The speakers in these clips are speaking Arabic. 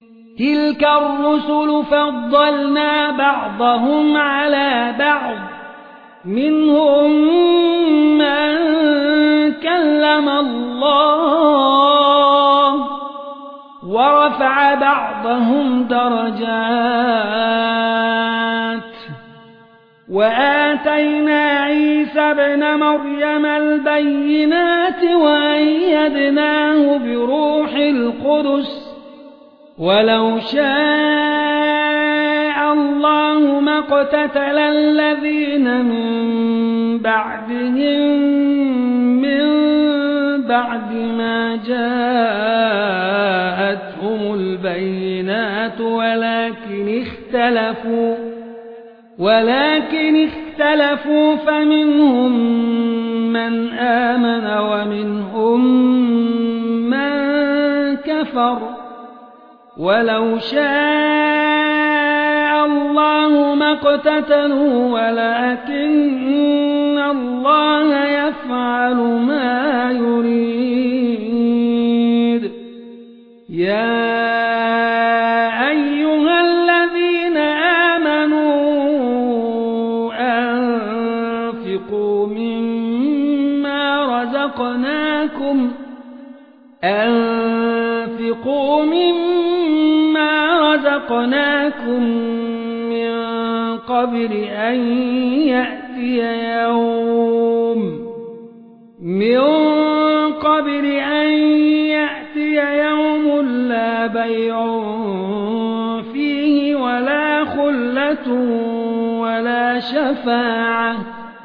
تلك الرسل فضلنا بعضهم على بعض منهم من كلم الله ورفع بعضهم درجات وآتينا عيسى ابن مريم البينات وأيدناه بروح القدس ولو شاء الله ما اقتتل الذين من بعد ما جاءتهم البينات ولكن اختلفوا فمنهم من آمن ومنهم من كفر ولو شاء الله ما اقتتلوا ولكن الله يفعل ما يريد يا أيها الذين آمنوا أنفقوا مما رزقناكم من قبل أن يأتي يوم لا بيع فيه ولا خلة ولا شفاعة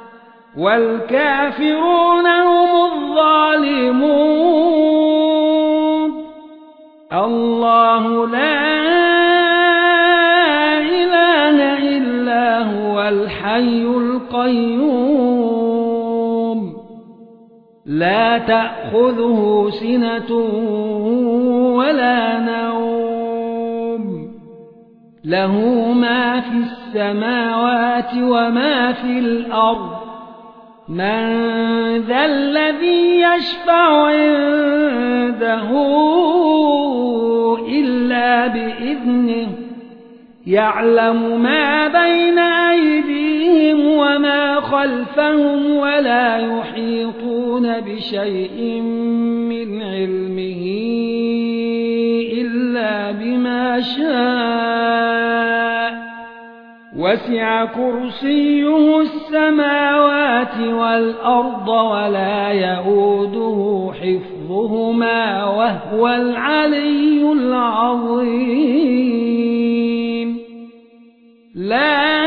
والكافرون هم الظالمون الله لا إله إلا هو الحي القيوم لا تأخذه سنة ولا نوم له ما في السماوات وما في الأرض من ذا الذي يشفع عنده إلا بإذنه يعلم ما بين أيديهم وما خلفهم ولا يحيطون بشيء من علمه إلا بما شاء وسع كرسيه السماوات والأرض ولا يئوده حفظهما وهو العلي العظيم لا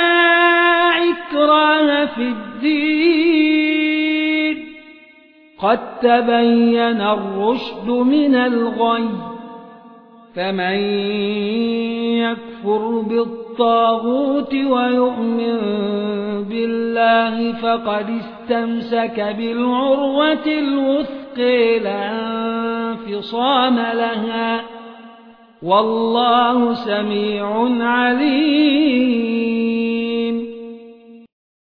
إكراه في الدين قد تبين الرشد من الغي فمن يكفر بالطاغوت ويؤمن بالله فقد استمسك بالعروة الوثقى لا انفصام لها، والله سميع عليم.